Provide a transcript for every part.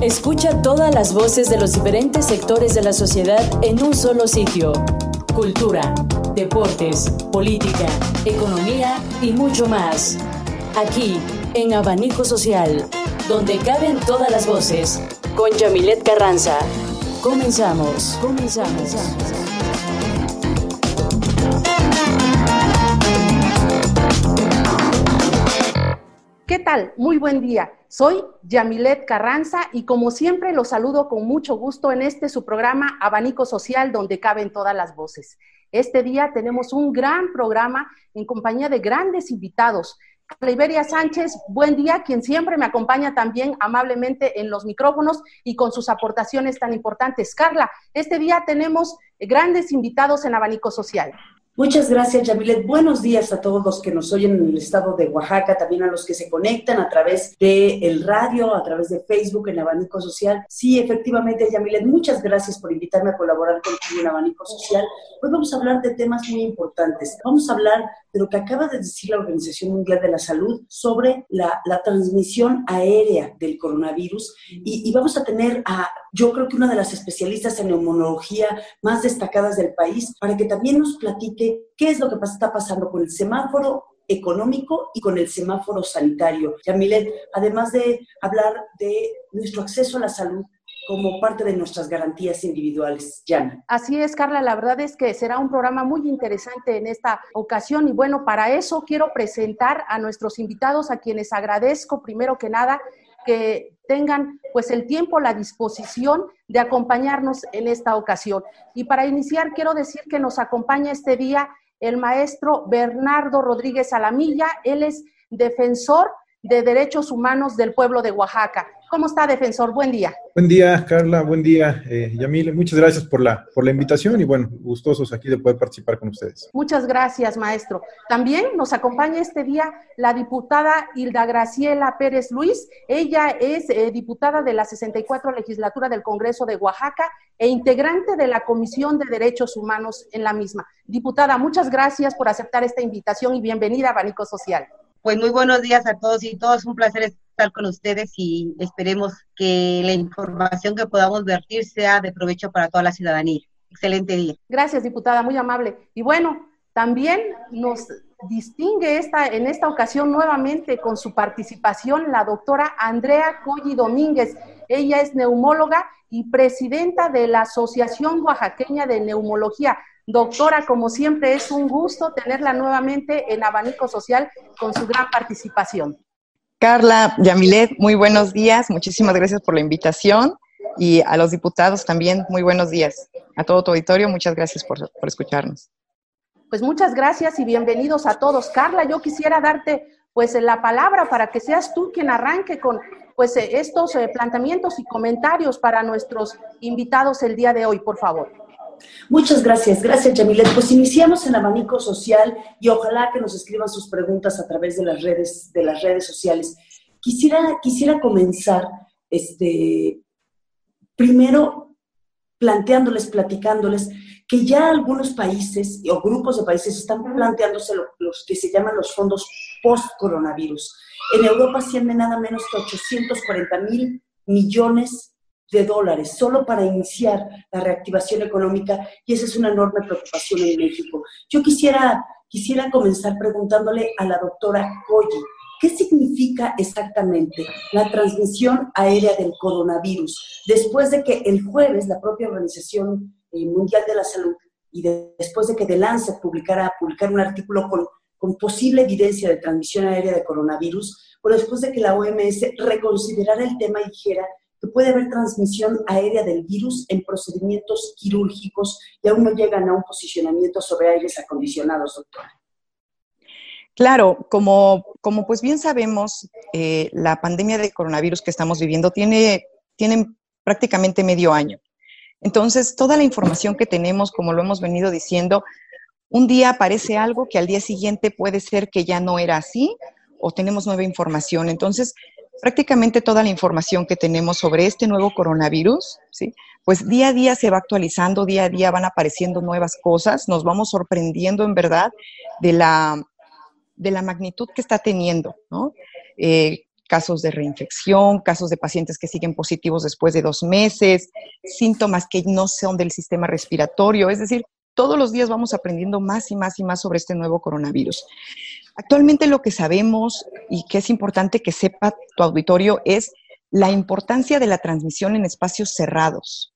Escucha todas las voces de los diferentes sectores de la sociedad en un solo sitio. Cultura, deportes, política, economía y mucho más. Aquí, en Abanico Social, donde caben todas las voces. Con Yamilet Carranza. Comenzamos. ¿Qué tal? Muy buen día. Soy Yamilet Carranza y como siempre los saludo con mucho gusto en su programa Abanico Social, donde caben todas las voces. Este día tenemos un gran programa en compañía de grandes invitados. Carla Iberia Sánchez, buen día, quien siempre me acompaña también amablemente en los micrófonos y con sus aportaciones tan importantes. Carla, este día tenemos grandes invitados en Abanico Social. Muchas gracias, Yamilet. Buenos días a todos los que nos oyen en el estado de Oaxaca, también a los que se conectan a través del radio, a través de Facebook en Abanico Social. Sí, efectivamente, Yamilet, muchas gracias por invitarme a colaborar contigo en Abanico Social. Hoy vamos a hablar de temas muy importantes. Vamos a hablar de lo que acaba de decir la Organización Mundial de la Salud sobre la transmisión aérea del coronavirus y vamos a tener yo creo que una de las especialistas en neumonología más destacadas del país para que también nos platique qué es lo que está pasando con el semáforo económico y con el semáforo sanitario. Yamilet, además de hablar de nuestro acceso a la salud como parte de nuestras garantías individuales. Yami. Así es, Carla, la verdad es que será un programa muy interesante en esta ocasión y bueno, para eso quiero presentar a nuestros invitados, a quienes agradezco primero que nada que tengan pues el tiempo, la disposición de acompañarnos en esta ocasión. Y para iniciar quiero decir que nos acompaña este día el maestro Bernardo Rodríguez Alamilla. Él es defensor de derechos humanos del pueblo de Oaxaca. ¿Cómo está, defensor? Buen día. Buen día, Carla. Buen día, Yamile. Muchas gracias por la invitación y bueno, gustosos aquí de poder participar con ustedes. Muchas gracias, maestro. También nos acompaña este día la diputada Hilda Graciela Pérez Luis. Ella es diputada de la 64 Legislatura del Congreso de Oaxaca e integrante de la Comisión de Derechos Humanos en la misma. Diputada, muchas gracias por aceptar esta invitación y bienvenida a Abanico Social. Pues muy buenos días a todos y todos, un placer estar con ustedes y esperemos que la información que podamos vertir sea de provecho para toda la ciudadanía. Excelente día. Gracias, diputada, muy amable. Y bueno, también nos distingue en esta ocasión nuevamente con su participación la doctora Andrea Colli Domínguez. Ella es neumóloga y presidenta de la Asociación Oaxaqueña de Neumología. Doctora, como siempre, es un gusto tenerla nuevamente en Abanico Social con su gran participación. Carla, Yamilet, muy buenos días. Muchísimas gracias por la invitación y a los diputados también, muy buenos días. A todo tu auditorio, muchas gracias por escucharnos. Pues muchas gracias y bienvenidos a todos. Carla, yo quisiera darte pues la palabra para que seas tú quien arranque con pues estos planteamientos y comentarios para nuestros invitados el día de hoy, por favor. Muchas gracias, Yamilet. Pues iniciamos en Abanico Social y ojalá que nos escriban sus preguntas a través de las redes sociales. Quisiera comenzar primero platicándoles que ya algunos países o grupos de países están planteándose los que se llaman los fondos post-coronavirus. En Europa asciende nada menos que 840,000 millones de dólares solo para iniciar la reactivación económica y esa es una enorme preocupación en México. Yo quisiera comenzar preguntándole a la doctora Colli, ¿qué significa exactamente la transmisión aérea del coronavirus? Después de que el jueves la propia Organización Mundial de la Salud y después de que The Lancet publicara un artículo con posible evidencia de transmisión aérea de coronavirus, o después de que la OMS reconsiderara el tema y dijera que puede haber transmisión aérea del virus en procedimientos quirúrgicos y aún no llegan a un posicionamiento sobre aires acondicionados, doctora. Claro, como pues bien sabemos, la pandemia de coronavirus que estamos viviendo tiene prácticamente medio año. Entonces, toda la información que tenemos, como lo hemos venido diciendo, un día aparece algo que al día siguiente puede ser que ya no era así o tenemos nueva información. Entonces, prácticamente toda la información que tenemos sobre este nuevo coronavirus, ¿sí? Pues día a día se va actualizando, día a día van apareciendo nuevas cosas, nos vamos sorprendiendo en verdad de la magnitud que está teniendo, ¿no? casos de reinfección, casos de pacientes que siguen positivos después de 2 meses, síntomas que no son del sistema respiratorio. Es decir, todos los días vamos aprendiendo más y más y más sobre este nuevo coronavirus. Actualmente lo que sabemos y que es importante que sepa tu auditorio es la importancia de la transmisión en espacios cerrados.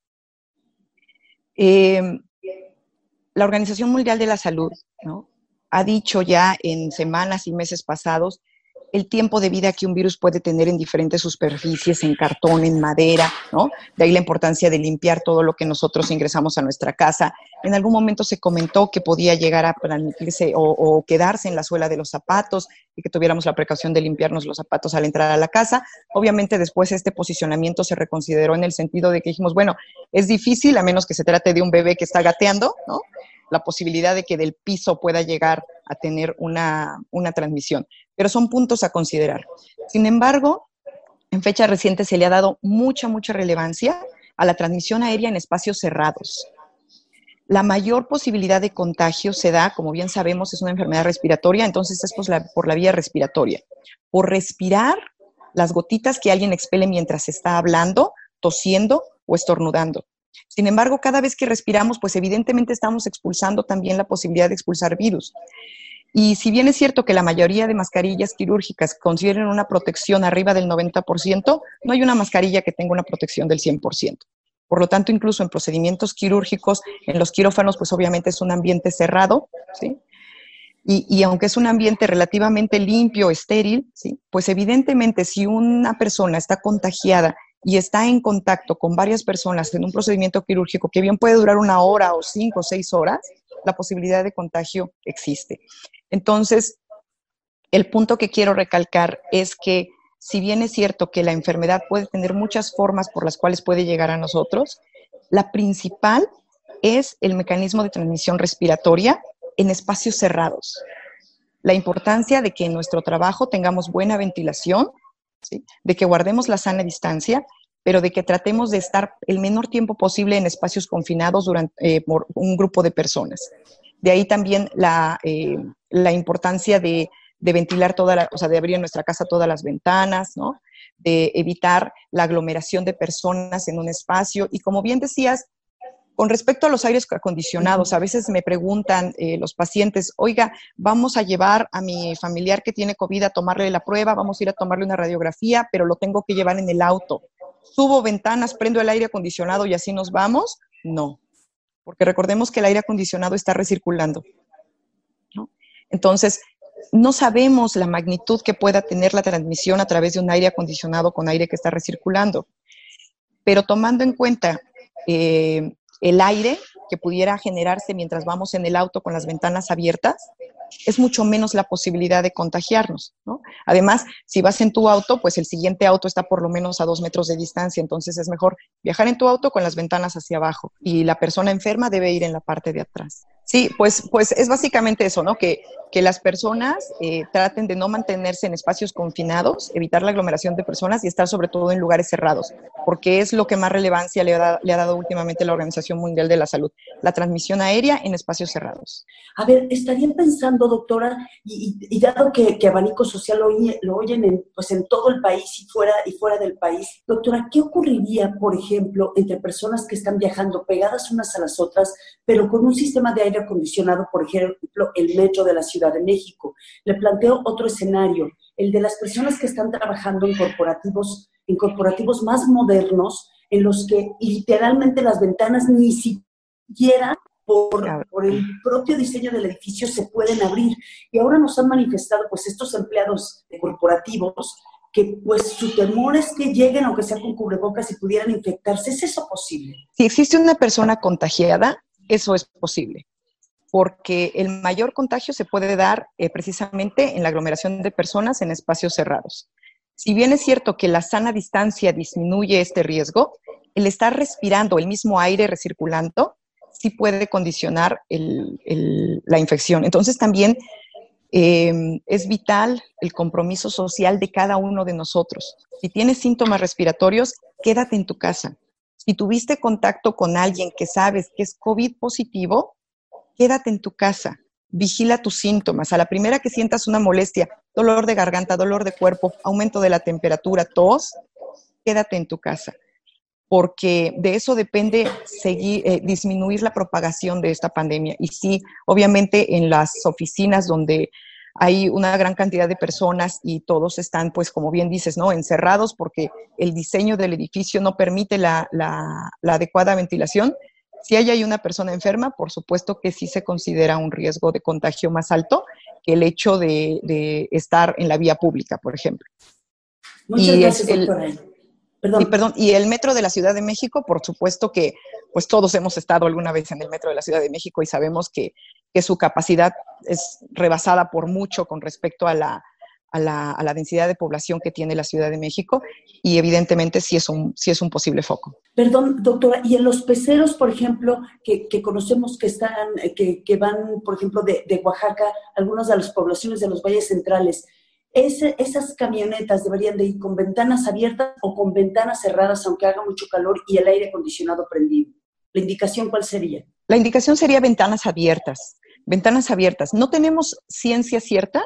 La Organización Mundial de la Salud, ¿no?, ha dicho ya en semanas y meses pasados el tiempo de vida que un virus puede tener en diferentes superficies, en cartón, en madera, ¿no? De ahí la importancia de limpiar todo lo que nosotros ingresamos a nuestra casa. En algún momento se comentó que podía llegar a transmitirse o quedarse en la suela de los zapatos y que tuviéramos la precaución de limpiarnos los zapatos al entrar a la casa. Obviamente después este posicionamiento se reconsideró en el sentido de que dijimos, bueno, es difícil, a menos que se trate de un bebé que está gateando, ¿no?, la posibilidad de que del piso pueda llegar a tener una transmisión. Pero son puntos a considerar. Sin embargo, en fecha reciente se le ha dado mucha por a la transmisión aérea en espacios cerrados. La mayor posibilidad de contagio se da, como bien sabemos, es una enfermedad respiratoria, entonces es por la vía respiratoria. Por respirar las gotitas que alguien expele mientras está hablando, tosiendo o estornudando. Sin embargo, cada vez que respiramos, pues evidentemente estamos expulsando también la posibilidad de expulsar virus. Y si bien es cierto que la mayoría de mascarillas quirúrgicas confieren una protección arriba del 90%, no hay una mascarilla que tenga una protección del 100%. Por lo tanto, incluso en procedimientos quirúrgicos, en los quirófanos, pues obviamente es un ambiente cerrado, ¿sí? Y aunque es un ambiente relativamente limpio, estéril, ¿sí?, pues evidentemente si una persona está contagiada y está en contacto con varias personas en un procedimiento quirúrgico que bien puede durar 1 hora o 5 o 6 horas, la posibilidad de contagio existe. Entonces, el punto que quiero recalcar es que si bien es cierto que la enfermedad puede tener muchas formas por las cuales puede llegar a nosotros, la principal es el mecanismo de transmisión respiratoria en espacios cerrados. La importancia de que en nuestro trabajo tengamos buena ventilación, ¿sí?, de que guardemos la sana distancia, pero de que tratemos de estar el menor tiempo posible en espacios confinados por un grupo de personas. De ahí también la importancia de ventilar de abrir en nuestra casa todas las ventanas, ¿no?, de evitar la aglomeración de personas en un espacio. Y como bien decías, con respecto a los aires acondicionados, a veces me preguntan los pacientes, oiga, vamos a llevar a mi familiar que tiene COVID a tomarle la prueba, vamos a ir a tomarle una radiografía, pero lo tengo que llevar en el auto. ¿Subo ventanas, prendo el aire acondicionado y así nos vamos? No, porque recordemos que el aire acondicionado está recirculando, ¿no? Entonces, no sabemos la magnitud que pueda tener la transmisión a través de un aire acondicionado con aire que está recirculando. Pero tomando en cuenta el aire que pudiera generarse mientras vamos en el auto con las ventanas abiertas, es mucho menos la posibilidad de contagiarnos, ¿no? Además, si vas en tu auto, pues el siguiente auto está por lo menos a 2 metros de distancia, entonces es mejor viajar en tu auto con las ventanas hacia abajo y la persona enferma debe ir en la parte de atrás. Sí, pues es básicamente eso, ¿no? Que las personas traten de no mantenerse en espacios confinados, evitar la aglomeración de personas y estar sobre todo en lugares cerrados, porque es lo que más relevancia le ha dado últimamente la Organización Mundial de la Salud, la transmisión aérea en espacios cerrados. A ver, estaría pensando, doctora, y dado que Abanico Social lo oyen en todo el país y fuera del país, doctora, ¿qué ocurriría, por ejemplo, entre personas que están viajando pegadas unas a las otras, pero con un sistema de aire acondicionado, por ejemplo, el metro de la Ciudad de México? Le planteo otro escenario, el de las personas que están trabajando en corporativos más modernos, en los que literalmente las ventanas ni siquiera por el propio diseño del edificio se pueden abrir. Y ahora nos han manifestado pues estos empleados de corporativos que pues su temor es que lleguen, aunque sea con cubrebocas, y pudieran infectarse. ¿Es eso posible? Si existe una persona contagiada, eso es posible, porque el mayor contagio se puede dar precisamente en la aglomeración de personas en espacios cerrados. Si bien es cierto que la sana distancia disminuye este riesgo, el estar respirando el mismo aire recirculando sí puede condicionar la infección. Entonces también es vital el compromiso social de cada uno de nosotros. Si tienes síntomas respiratorios, quédate en tu casa. Si tuviste contacto con alguien que sabes que es COVID positivo, quédate en tu casa. vigila tus síntomas. A la primera que sientas una molestia, dolor de garganta, dolor de cuerpo, aumento de la temperatura, tos, quédate en tu casa, porque de eso depende disminuir la propagación de esta pandemia. Y sí, obviamente en las oficinas donde hay una gran cantidad de personas y todos están, pues como bien dices, ¿no?, encerrados porque el diseño del edificio no permite la adecuada ventilación. Si hay una persona enferma, por supuesto que sí se considera un riesgo de contagio más alto que el hecho de estar en la vía pública, por ejemplo. Muchas gracias, doctora. Y el metro de la Ciudad de México, por supuesto que pues todos hemos estado alguna vez en el metro de la Ciudad de México y sabemos que su capacidad es rebasada por mucho con respecto a la densidad de población que tiene la Ciudad de México, y evidentemente sí es un posible foco. Perdón, doctora, y en los peceros, por ejemplo, que conocemos que van, por ejemplo, de Oaxaca, algunas de las poblaciones de los valles centrales, ¿esas camionetas deberían de ir con ventanas abiertas o con ventanas cerradas, aunque haga mucho calor y el aire acondicionado prendido? ¿La indicación cuál sería? La indicación sería ventanas abiertas. Ventanas abiertas. No tenemos ciencia cierta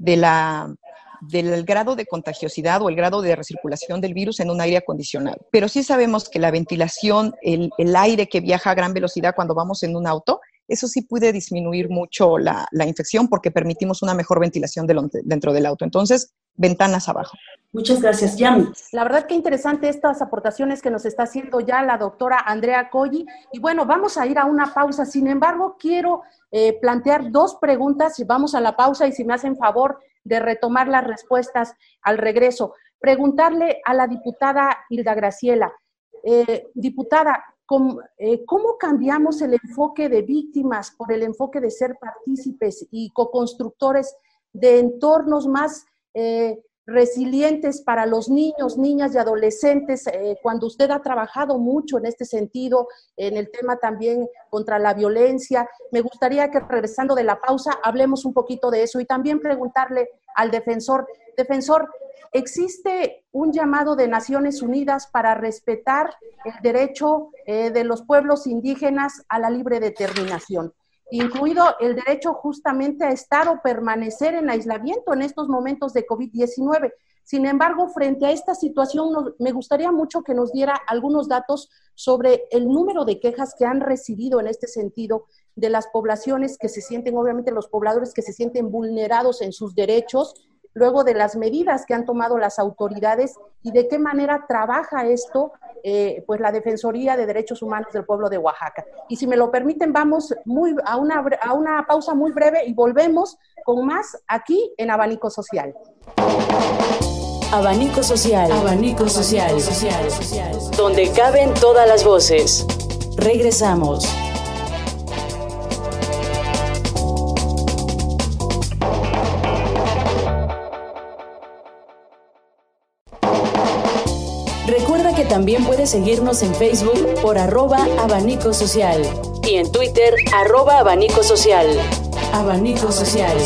del grado de contagiosidad o el grado de recirculación del virus en un aire acondicionado. Pero sí sabemos que la ventilación, el aire que viaja a gran velocidad cuando vamos en un auto, eso sí puede disminuir mucho la infección porque permitimos una mejor ventilación dentro del auto. Entonces, ventanas abajo. Muchas gracias, Yami. La verdad que interesante estas aportaciones que nos está haciendo ya la doctora Andrea Colli. Y bueno, vamos a ir a una pausa. Sin embargo, quiero plantear dos preguntas. Vamos a la pausa y si me hacen favor de retomar las respuestas al regreso. Preguntarle a la diputada Hilda Graciela. Diputada, ¿cómo cambiamos el enfoque de víctimas por el enfoque de ser partícipes y co-constructores de entornos más resilientes para los niños, niñas y adolescentes, cuando usted ha trabajado mucho en este sentido, en el tema también contra la violencia? Me gustaría que regresando de la pausa hablemos un poquito de eso y también preguntarle al defensor, ¿existe un llamado de Naciones Unidas para respetar el derecho de los pueblos indígenas a la libre determinación, incluido el derecho justamente a estar o permanecer en aislamiento en estos momentos de COVID-19? Sin embargo, frente a esta situación, me gustaría mucho que nos diera algunos datos sobre el número de quejas que han recibido en este sentido de las poblaciones que se sienten, obviamente los pobladores que se sienten vulnerados en sus derechos, luego de las medidas que han tomado las autoridades y de qué manera trabaja esto, pues la Defensoría de Derechos Humanos del Pueblo de Oaxaca. Y si me lo permiten, vamos a una pausa muy breve y volvemos con más aquí en Abanico Social. Abanico Social. Abanico Social. Donde caben todas las voces. Regresamos. Recuerda que también puedes seguirnos en Facebook por @Abanico Social y en Twitter @Abanico Social. Abanico Social.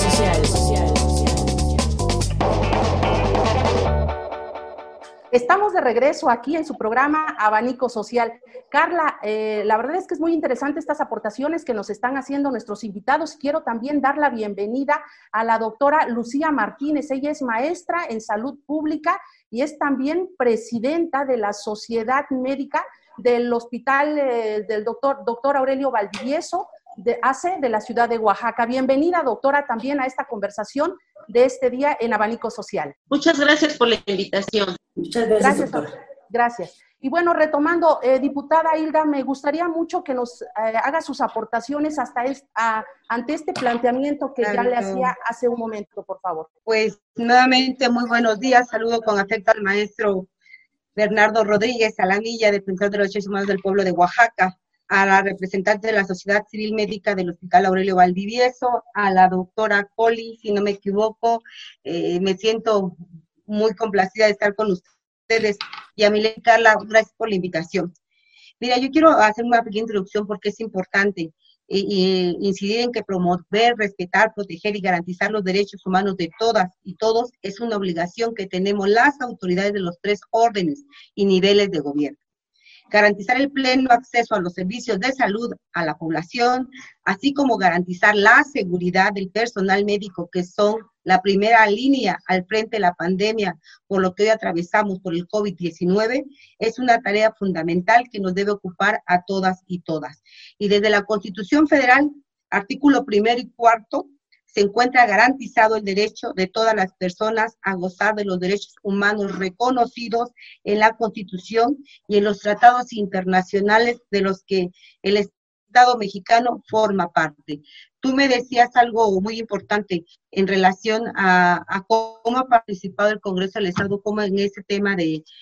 Estamos de regreso aquí en su programa Abanico Social. Carla, la verdad es que es muy interesante estas aportaciones que nos están haciendo nuestros invitados. Quiero también dar la bienvenida a la doctora Lucía Martínez. Ella es maestra en salud pública y es también presidenta de la Sociedad Médica del Hospital del doctor Aurelio Valdivieso de la ciudad de Oaxaca. Bienvenida, doctora, también a esta conversación de este día en Abanico Social. Muchas gracias por la invitación. Muchas gracias, doctora. Gracias. Y bueno, retomando, diputada Hilda, me gustaría mucho que nos haga sus aportaciones ante este planteamiento que ya le hacía hace un momento, por favor. Pues nuevamente, muy buenos días. Saludo con afecto al maestro Bernardo Rodríguez Alanilla, defensor de los derechos humanos del pueblo de Oaxaca, a la representante de la Sociedad Civil Médica del Hospital Aurelio Valdivieso, a la doctora Colli, si no me equivoco. Me siento muy complacida de estar con ustedes, y a Milena y Carla, gracias por la invitación. Mira, yo quiero hacer una pequeña introducción porque es importante incidir en que promover, respetar, proteger y garantizar los derechos humanos de todas y todos es una obligación que tenemos las autoridades de los 3 órdenes y niveles de gobierno. garantizar el pleno acceso a los servicios de salud a la población, así como garantizar la seguridad del personal médico, que son la primera línea al frente de la pandemia, por lo que hoy atravesamos por el COVID-19, es una tarea fundamental que nos debe ocupar a todas y todas. Y desde la Constitución Federal, artículo 1 y 4, se encuentra garantizado el derecho de todas las personas a gozar de los derechos humanos reconocidos en la Constitución y en los tratados internacionales de los que el Estado mexicano forma parte. Tú me decías algo muy importante en relación a cómo ha participado el Congreso del Estado, cómo en ese tema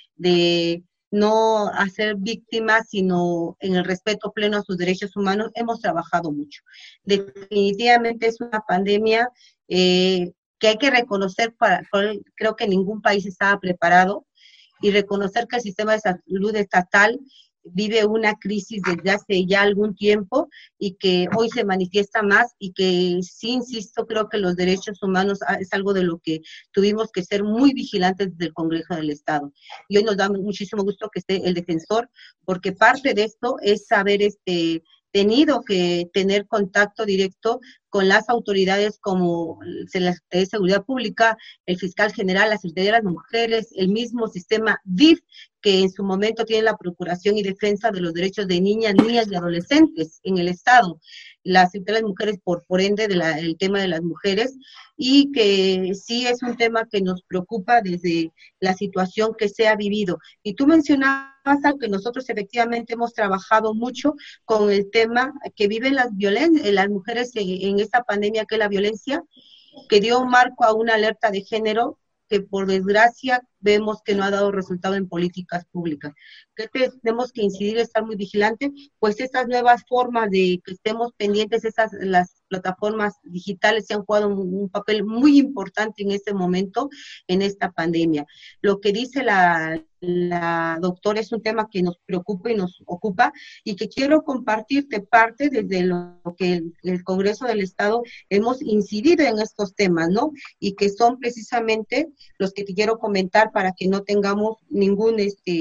de no hacer víctimas, sino en el respeto pleno a sus derechos humanos, hemos trabajado mucho. Definitivamente es una pandemia que hay que reconocer, creo que ningún país estaba preparado, y reconocer que el sistema de salud estatal vive una crisis desde hace ya algún tiempo y que hoy se manifiesta más, y que sí, insisto, creo que los derechos humanos es algo de lo que tuvimos que ser muy vigilantes desde el Congreso del Estado. Y hoy nos da muchísimo gusto que esté el defensor, porque parte de esto es haber tenido que tener contacto directo con las autoridades como la Secretaría de Seguridad Pública, el Fiscal General, la Secretaría de las Mujeres, el mismo sistema DIF, que en su momento tiene la procuración y defensa de los derechos de niñas y adolescentes en el Estado, la Secretaría de las Mujeres por ende el tema de las mujeres, y que sí es un tema que nos preocupa desde la situación que se ha vivido. Y tú mencionabas algo que nosotros efectivamente hemos trabajado mucho con el tema que viven las mujeres en esta pandemia, que es la violencia, que dio un marco a una alerta de género que por desgracia vemos que no ha dado resultado en políticas públicas. Que tenemos que incidir, estar muy vigilantes, pues estas nuevas formas de que estemos pendientes, las plataformas digitales se han jugado un papel muy importante en este momento, en esta pandemia. Lo que dice la doctora es un tema que nos preocupa y nos ocupa, y que quiero compartirte parte desde lo que el Congreso del Estado hemos incidido en estos temas, ¿no? Y que son precisamente los que te quiero comentar para que no tengamos ninguna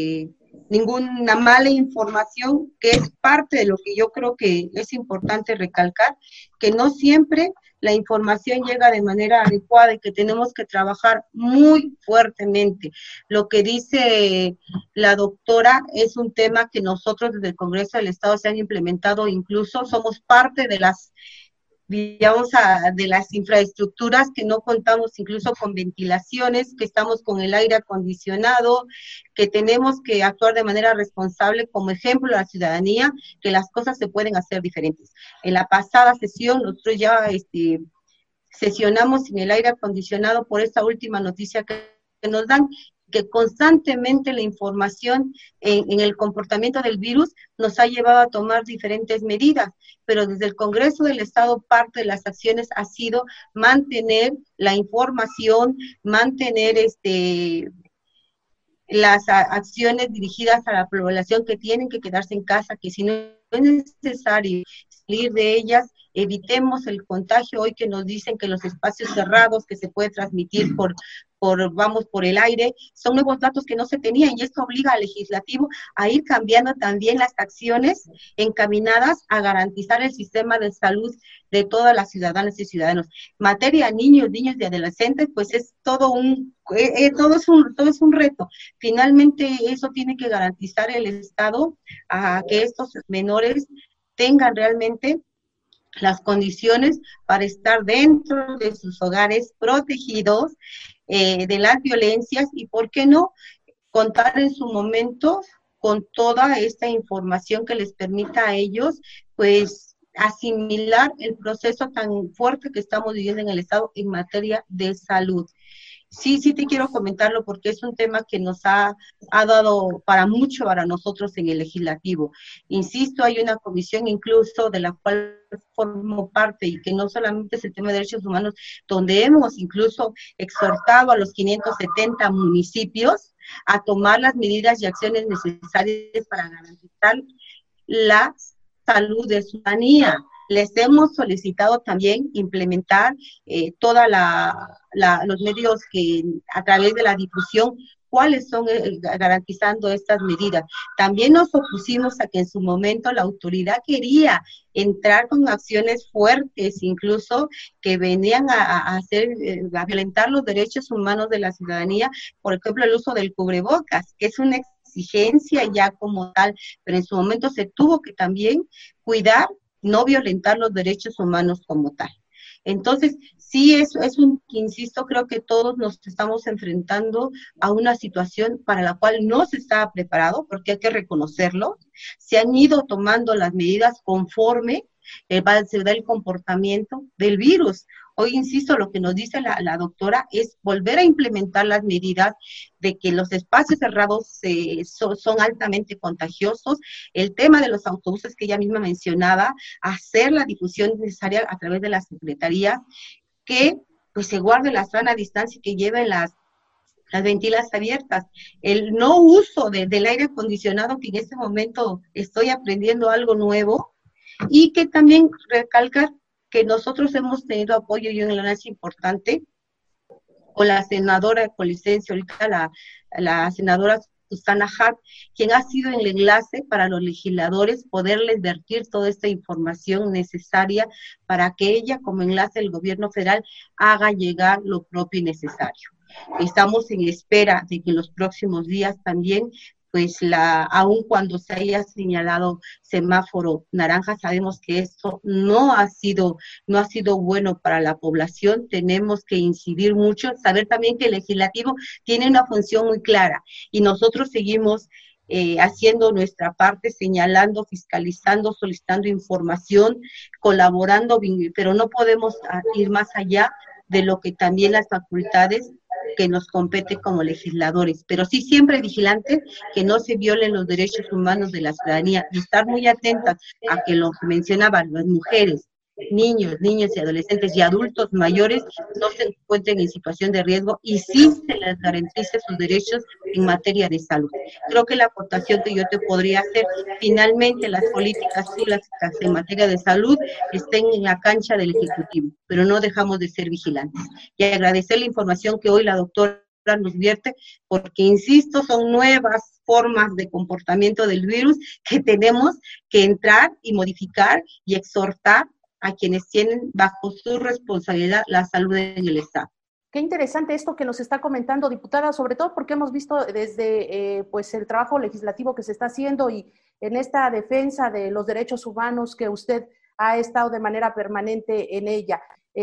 mala información, que es parte de lo que yo creo que es importante recalcar, que no siempre la información llega de manera adecuada y que tenemos que trabajar muy fuertemente. Lo que dice la doctora es un tema que nosotros desde el Congreso del Estado se han implementado, incluso somos parte de las infraestructuras, que no contamos incluso con ventilaciones, que estamos con el aire acondicionado, que tenemos que actuar de manera responsable como ejemplo a la ciudadanía, que las cosas se pueden hacer diferentes. En la pasada sesión nosotros ya sesionamos sin el aire acondicionado por esta última noticia que nos dan, que constantemente la información en el comportamiento del virus nos ha llevado a tomar diferentes medidas, pero desde el Congreso del Estado parte de las acciones ha sido mantener la información, mantener las acciones dirigidas a la población, que tienen que quedarse en casa, que si no es necesario salir de ellas, evitemos el contagio. Hoy que nos dicen que los espacios cerrados, que se puede transmitir por el aire, son nuevos datos que no se tenían, y esto obliga al legislativo a ir cambiando también las acciones encaminadas a garantizar el sistema de salud de todas las ciudadanas y ciudadanos. Materia niños y adolescentes, pues es todo es un reto. Finalmente eso tiene que garantizar el Estado, a que estos menores tengan realmente las condiciones para estar dentro de sus hogares protegidos de las violencias, y por qué no contar en su momento con toda esta información que les permita a ellos pues asimilar el proceso tan fuerte que estamos viviendo en el Estado en materia de salud. Sí te quiero comentarlo porque es un tema que nos ha dado para mucho para nosotros en el legislativo. Insisto, hay una comisión incluso de la cual formo parte, y que no solamente es el tema de derechos humanos, donde hemos incluso exhortado a los 570 municipios a tomar las medidas y acciones necesarias para garantizar la salud de su ciudadanía. Les hemos solicitado también implementar toda los medios que a través de la difusión cuáles son garantizando estas medidas. También nos opusimos a que en su momento la autoridad quería entrar con acciones fuertes, incluso que venían a violentar los derechos humanos de la ciudadanía, por ejemplo, el uso del cubrebocas, que es una exigencia ya como tal, pero en su momento se tuvo que también cuidar, no violentar los derechos humanos como tal. Entonces, sí, insisto, creo que todos nos estamos enfrentando a una situación para la cual no se estaba preparado, porque hay que reconocerlo. Se han ido tomando las medidas conforme se da el comportamiento del virus. Hoy, insisto, lo que nos dice la doctora es volver a implementar las medidas de que los espacios cerrados son altamente contagiosos, el tema de los autobuses que ella misma mencionaba, hacer la difusión necesaria a través de las secretarías, que pues se guarde la sana distancia y que lleven las ventilas abiertas, el no uso del aire acondicionado, que en este momento estoy aprendiendo algo nuevo, y que también recalcar que nosotros hemos tenido apoyo y un enlace importante con la senadora con licencia, ahorita la senadora Susana Hart, quien ha sido el enlace para los legisladores poderles vertir toda esta información necesaria para que ella, como enlace del gobierno federal, haga llegar lo propio y necesario. Estamos en espera de que en los próximos días también, pues aun cuando se haya señalado semáforo naranja, sabemos que esto no ha sido bueno para la población. Tenemos que incidir mucho, saber también que el legislativo tiene una función muy clara y nosotros seguimos haciendo nuestra parte, señalando, fiscalizando, solicitando información, colaborando, pero no podemos ir más allá de lo que también las facultades que nos compete como legisladores, pero sí siempre vigilantes que no se violen los derechos humanos de la ciudadanía y estar muy atentas a que lo que mencionaban las mujeres, niños y adolescentes y adultos mayores no se encuentren en situación de riesgo y sí se les garantice sus derechos en materia de salud. Creo que la aportación que yo te podría hacer, finalmente las políticas públicas en materia de salud estén en la cancha del Ejecutivo, pero no dejamos de ser vigilantes. Y agradecer la información que hoy la doctora nos vierte, porque insisto, son nuevas formas de comportamiento del virus que tenemos que entrar y modificar y exhortar a quienes tienen bajo su responsabilidad la salud en el Estado. Qué interesante esto que nos está comentando, diputada, sobre todo porque hemos visto desde pues el trabajo legislativo que se está haciendo y en esta defensa de los derechos humanos que usted ha estado de manera permanente en ella.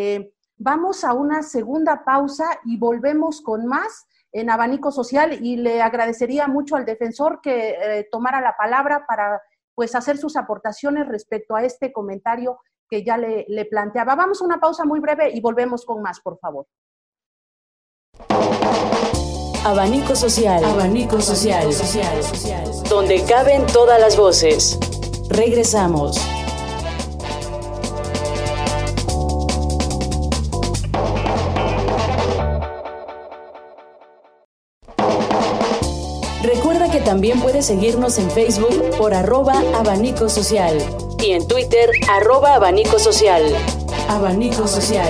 Vamos a una segunda pausa y volvemos con más en Abanico Social y le agradecería mucho al defensor que tomara la palabra para pues hacer sus aportaciones respecto a este comentario que ya le planteaba. Vamos a una pausa muy breve y volvemos con más, por favor. Abanico Social. Donde caben todas las voces. Regresamos. Recuerda que también puedes seguirnos en Facebook por @Abanico Social y en Twitter @Abanico Social. Abanico Social.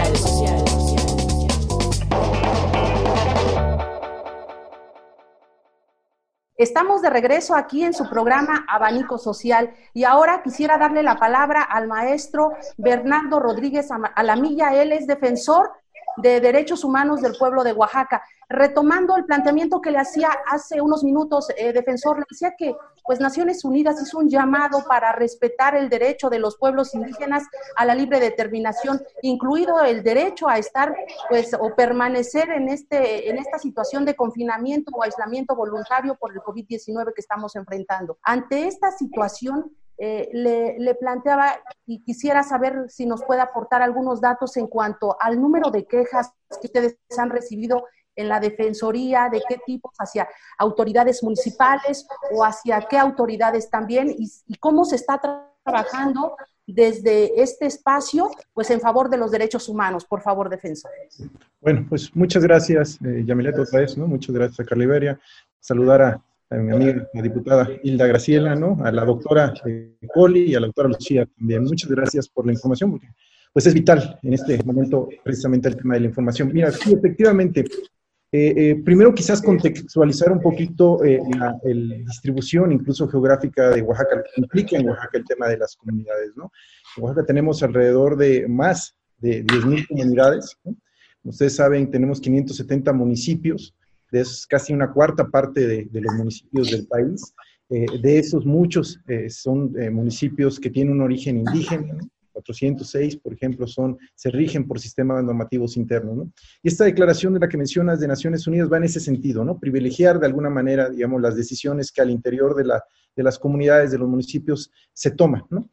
Estamos de regreso aquí en su programa Abanico Social y ahora quisiera darle la palabra al maestro Bernardo Rodríguez Alamilla. Él es defensor de derechos humanos del pueblo de Oaxaca. Retomando el planteamiento que le hacía hace unos minutos, defensor, le decía que pues Naciones Unidas hizo un llamado para respetar el derecho de los pueblos indígenas a la libre determinación, incluido el derecho a estar pues o permanecer en esta situación de confinamiento o aislamiento voluntario por el COVID-19 que estamos enfrentando. Ante esta situación, le planteaba y quisiera saber si nos puede aportar algunos datos en cuanto al número de quejas que ustedes han recibido en la Defensoría, de qué tipos, hacia autoridades municipales o hacia qué autoridades también, y cómo se está trabajando desde este espacio, pues en favor de los derechos humanos. Por favor, defensor. Bueno, pues muchas gracias, Yamilet, otra vez, ¿no? Muchas gracias a Carla Iberia. Saludar a mi amiga, la diputada Hilda Graciela, ¿no? A la doctora Poli y a la doctora Lucía también. Muchas gracias por la información, porque pues es vital en este momento precisamente el tema de la información. Mira, sí, efectivamente, Primero, quizás contextualizar un poquito la distribución, incluso geográfica de Oaxaca, lo que implica en Oaxaca el tema de las comunidades, ¿no? En Oaxaca tenemos alrededor de más de 10,000 comunidades, ¿no? Ustedes saben, tenemos 570 municipios, de esos casi una cuarta parte de los municipios del país. De esos muchos son municipios que tienen un origen indígena, ¿no? 406, por ejemplo, se rigen por sistemas normativos internos, ¿no? Y esta declaración de la que mencionas de Naciones Unidas va en ese sentido, ¿no? Privilegiar de alguna manera, digamos, las decisiones que al interior de las comunidades, de los municipios, se toman, ¿no?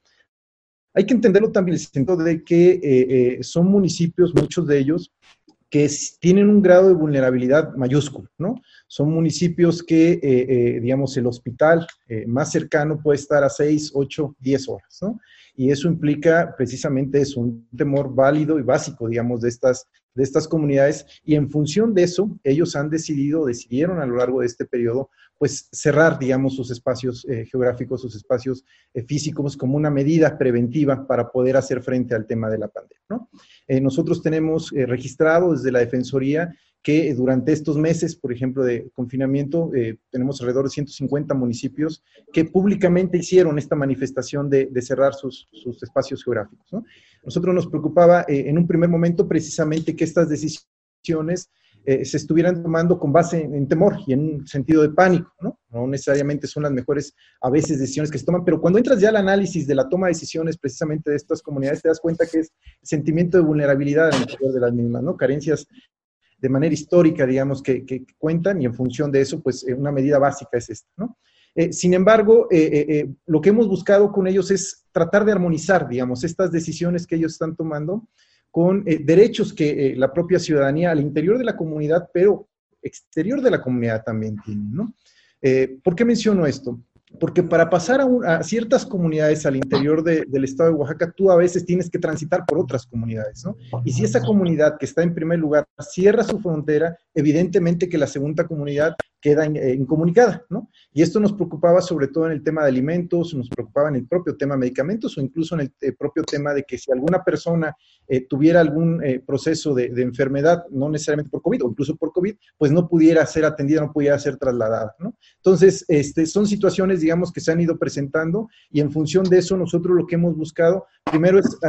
Hay que entenderlo también en el sentido de que son municipios, muchos de ellos, que tienen un grado de vulnerabilidad mayúsculo, ¿no? Son municipios que, digamos, el hospital más cercano puede estar a 6, 8, 10 horas, ¿no? Y eso implica precisamente eso, un temor válido y básico, digamos, de estas comunidades, y en función de eso, ellos decidieron a lo largo de este periodo, pues cerrar, digamos, sus espacios geográficos, sus espacios físicos, como una medida preventiva para poder hacer frente al tema de la pandemia, ¿no? Nosotros tenemos registrado desde la Defensoría que durante estos meses, por ejemplo, de confinamiento, tenemos alrededor de 150 municipios que públicamente hicieron esta manifestación de cerrar sus espacios geográficos, ¿no? Nosotros nos preocupaba en un primer momento precisamente que estas decisiones se estuvieran tomando con base en temor y en un sentido de pánico, ¿no? No necesariamente son las mejores, a veces, decisiones que se toman, pero cuando entras ya al análisis de la toma de decisiones precisamente de estas comunidades, te das cuenta que es sentimiento de vulnerabilidad al interior de las mismas, ¿no? Carencias de manera histórica, digamos, que cuentan, y en función de eso, pues una medida básica es esta, ¿no? Sin embargo, lo que hemos buscado con ellos es tratar de armonizar, digamos, estas decisiones que ellos están tomando con derechos que la propia ciudadanía al interior de la comunidad, pero exterior de la comunidad también tiene, ¿no? ¿Por qué menciono esto? Porque para pasar a ciertas comunidades al interior del estado de Oaxaca, tú a veces tienes que transitar por otras comunidades, ¿no? Y si esa comunidad que está en primer lugar cierra su frontera, evidentemente que la segunda comunidad queda incomunicada, ¿no? Y esto nos preocupaba sobre todo en el tema de alimentos, nos preocupaba en el propio tema de medicamentos, o incluso en el propio tema de que si alguna persona tuviera algún proceso de enfermedad, no necesariamente por COVID, o incluso por COVID, pues no pudiera ser atendida, no pudiera ser trasladada, ¿no? Entonces, son situaciones, digamos, que se han ido presentando, y en función de eso nosotros lo que hemos buscado primero es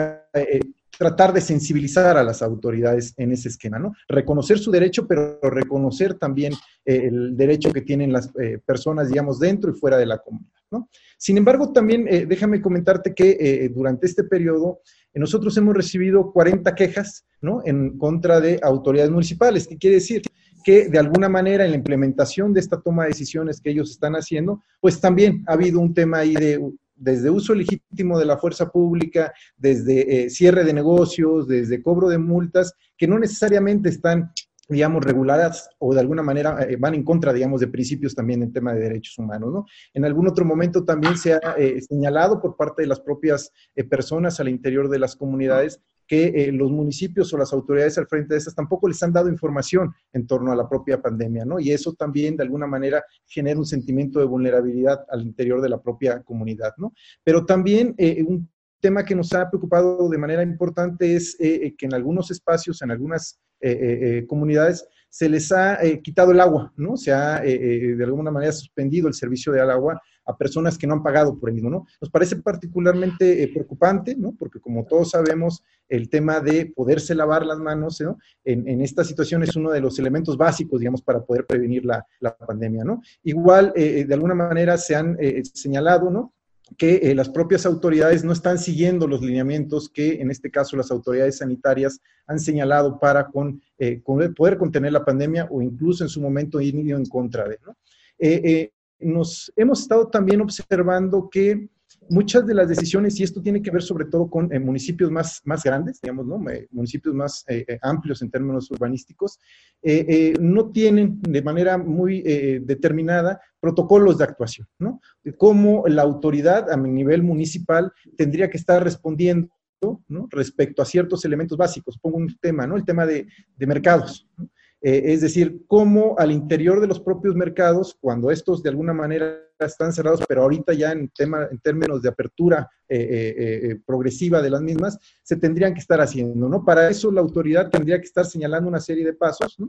tratar de sensibilizar a las autoridades en ese esquema, ¿no? Reconocer su derecho, pero reconocer también el derecho que tienen las personas, digamos, dentro y fuera de la comunidad, ¿no? Sin embargo, también déjame comentarte que durante este periodo nosotros hemos recibido 40 quejas, ¿no?, en contra de autoridades municipales. ¿Qué quiere decir? Que de alguna manera en la implementación de esta toma de decisiones que ellos están haciendo, pues también ha habido un tema ahí desde uso legítimo de la fuerza pública, desde cierre de negocios, desde cobro de multas, que no necesariamente están, digamos, reguladas o de alguna manera van en contra, digamos, de principios también en tema de derechos humanos, ¿no? En algún otro momento también se ha señalado por parte de las propias personas al interior de las comunidades que los municipios o las autoridades al frente de estas tampoco les han dado información en torno a la propia pandemia, ¿no? Y eso también de alguna manera genera un sentimiento de vulnerabilidad al interior de la propia comunidad, ¿no? Pero también un tema que nos ha preocupado de manera importante es que en algunos espacios, en algunas comunidades, se les ha quitado el agua, ¿no? Se ha de alguna manera suspendido el servicio del agua a personas que no han pagado por el mismo, ¿no? Nos parece particularmente preocupante, ¿no? Porque como todos sabemos, el tema de poderse lavar las manos, ¿no?, en esta situación es uno de los elementos básicos, digamos, para poder prevenir la pandemia, ¿no? Igual, de alguna manera se han señalado, ¿no?, que las propias autoridades no están siguiendo los lineamientos que, en este caso, las autoridades sanitarias han señalado para poder contener la pandemia, o incluso en su momento ir en contra de, ¿no? Nos hemos estado también observando que muchas de las decisiones, y esto tiene que ver sobre todo con municipios más grandes, digamos, ¿no?, municipios más amplios en términos urbanísticos, no tienen de manera muy determinada protocolos de actuación, ¿no? De cómo la autoridad a nivel municipal tendría que estar respondiendo, ¿no?, respecto a ciertos elementos básicos. Pongo un tema, ¿no?, el tema de mercados, ¿no? Es decir, cómo al interior de los propios mercados, cuando estos de alguna manera están cerrados, pero ahorita ya en términos de apertura progresiva de las mismas, se tendrían que estar haciendo, ¿no? Para eso la autoridad tendría que estar señalando una serie de pasos, ¿no?,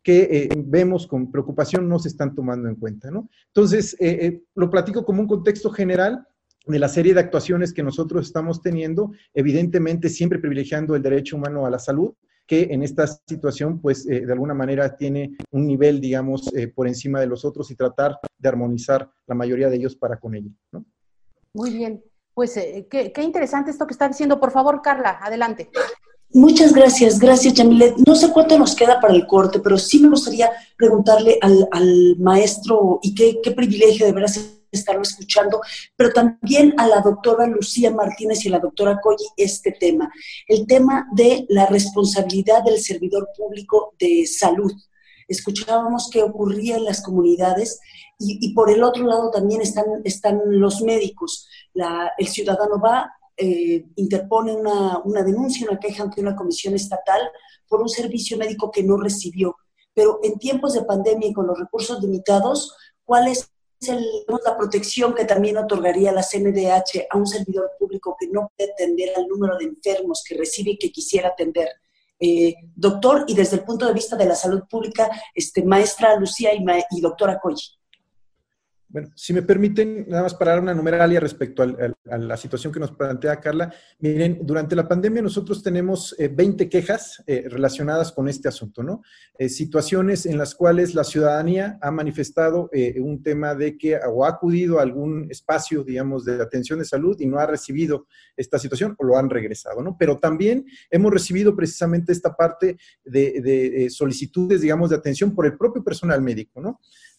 que vemos con preocupación no se están tomando en cuenta, ¿no? Entonces, lo platico como un contexto general de la serie de actuaciones que nosotros estamos teniendo, evidentemente siempre privilegiando el derecho humano a la salud, que en esta situación, pues, de alguna manera tiene un nivel, digamos, por encima de los otros y tratar de armonizar la mayoría de ellos para con ello, ¿no? Muy bien, pues qué interesante esto que está diciendo. Por favor, Carla, adelante. Muchas gracias, Yamilet. No sé cuánto nos queda para el corte, pero sí me gustaría preguntarle al maestro, y qué privilegio de veras estarlo escuchando, pero también a la doctora Lucía Martínez y a la doctora Colli este tema, el tema de la responsabilidad del servidor público de salud. Escuchábamos qué ocurría en las comunidades y por el otro lado también están los médicos. El ciudadano va, interpone una denuncia, una queja ante una comisión estatal por un servicio médico que no recibió. Pero en tiempos de pandemia y con los recursos limitados, ¿cuál es la protección que también otorgaría la CNDH a un servidor público que no puede atender al número de enfermos que recibe y que quisiera atender? Doctor, y desde el punto de vista de la salud pública, maestra Lucía y doctora Colli. Bueno, si me permiten, nada más para dar una numeralia respecto a la situación que nos plantea Carla. Miren, durante la pandemia nosotros tenemos 20 quejas relacionadas con este asunto, ¿no? Situaciones en las cuales la ciudadanía ha manifestado un tema de que o ha acudido a algún espacio, digamos, de atención de salud y no ha recibido esta situación o lo han regresado, ¿no? Pero también hemos recibido precisamente esta parte de solicitudes, digamos, de atención por el propio personal médico, ¿no?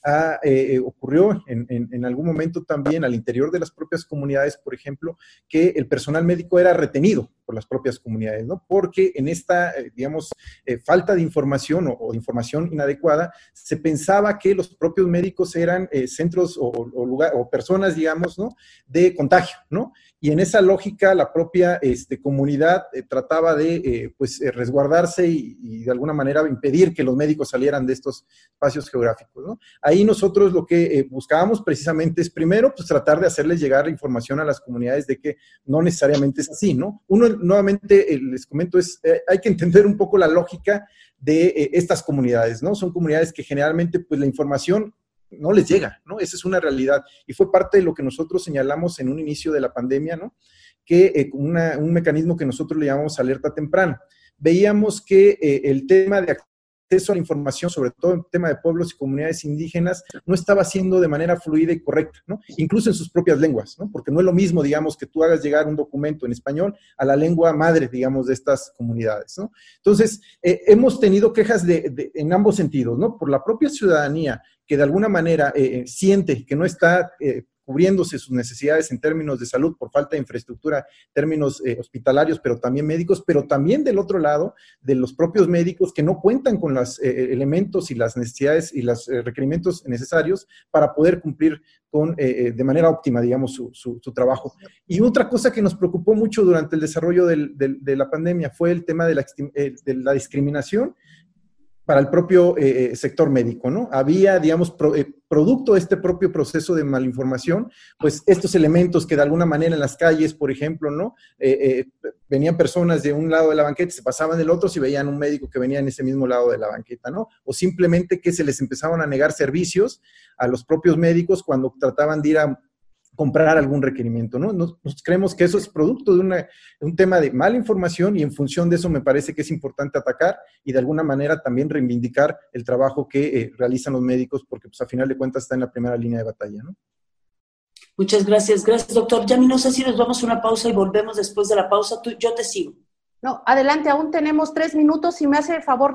Ocurrió en algún momento también al interior de las propias comunidades, por ejemplo, que el personal médico era retenido por las propias comunidades, ¿no? Porque en esta, digamos, falta de información o información inadecuada, se pensaba que los propios médicos eran centros o personas, digamos, ¿no?, de contagio, ¿no? Y en esa lógica la propia comunidad trataba de resguardarse y de alguna manera impedir que los médicos salieran de estos espacios geográficos, ¿no? Ahí nosotros lo que buscábamos precisamente es primero pues tratar de hacerles llegar la información a las comunidades de que no necesariamente es así, ¿no? Uno, nuevamente les comento, hay que entender un poco la lógica de estas comunidades, ¿no? Son comunidades que generalmente pues la información no les llega, ¿no? Esa es una realidad. Y fue parte de lo que nosotros señalamos en un inicio de la pandemia, ¿no? Que un mecanismo que nosotros le llamamos alerta temprana. Veíamos que el tema de acceso a la información, sobre todo en tema de pueblos y comunidades indígenas, no estaba siendo de manera fluida y correcta, ¿no? Incluso en sus propias lenguas, ¿no? Porque no es lo mismo, digamos, que tú hagas llegar un documento en español a la lengua madre, digamos, de estas comunidades, ¿no? Entonces, hemos tenido quejas en ambos sentidos, ¿no? Por la propia ciudadanía, que de alguna manera siente que no está cubriéndose sus necesidades en términos de salud por falta de infraestructura, en términos hospitalarios, pero también médicos, pero también del otro lado, de los propios médicos que no cuentan con los elementos y las necesidades y los requerimientos necesarios para poder cumplir con, de manera óptima, digamos, su trabajo. Y otra cosa que nos preocupó mucho durante el desarrollo de la pandemia fue el tema de la discriminación para el propio sector médico, ¿no? Había, digamos, producto de este propio proceso de malinformación, pues estos elementos que de alguna manera en las calles, por ejemplo, ¿no? Venían personas de un lado de la banqueta, se pasaban del otro si veían un médico que venía en ese mismo lado de la banqueta, ¿no? O simplemente que se les empezaban a negar servicios a los propios médicos cuando trataban de ir a comprar algún requerimiento, ¿no? Nos creemos que eso es producto de un tema de mala información y en función de eso me parece que es importante atacar y de alguna manera también reivindicar el trabajo que realizan los médicos porque pues a final de cuentas está en la primera línea de batalla, ¿no? Muchas gracias. Gracias, doctor. Yami, no sé si nos vamos a una pausa y volvemos después de la pausa. Yo te sigo. No, adelante, aún tenemos 3 minutos. Si me hace el favor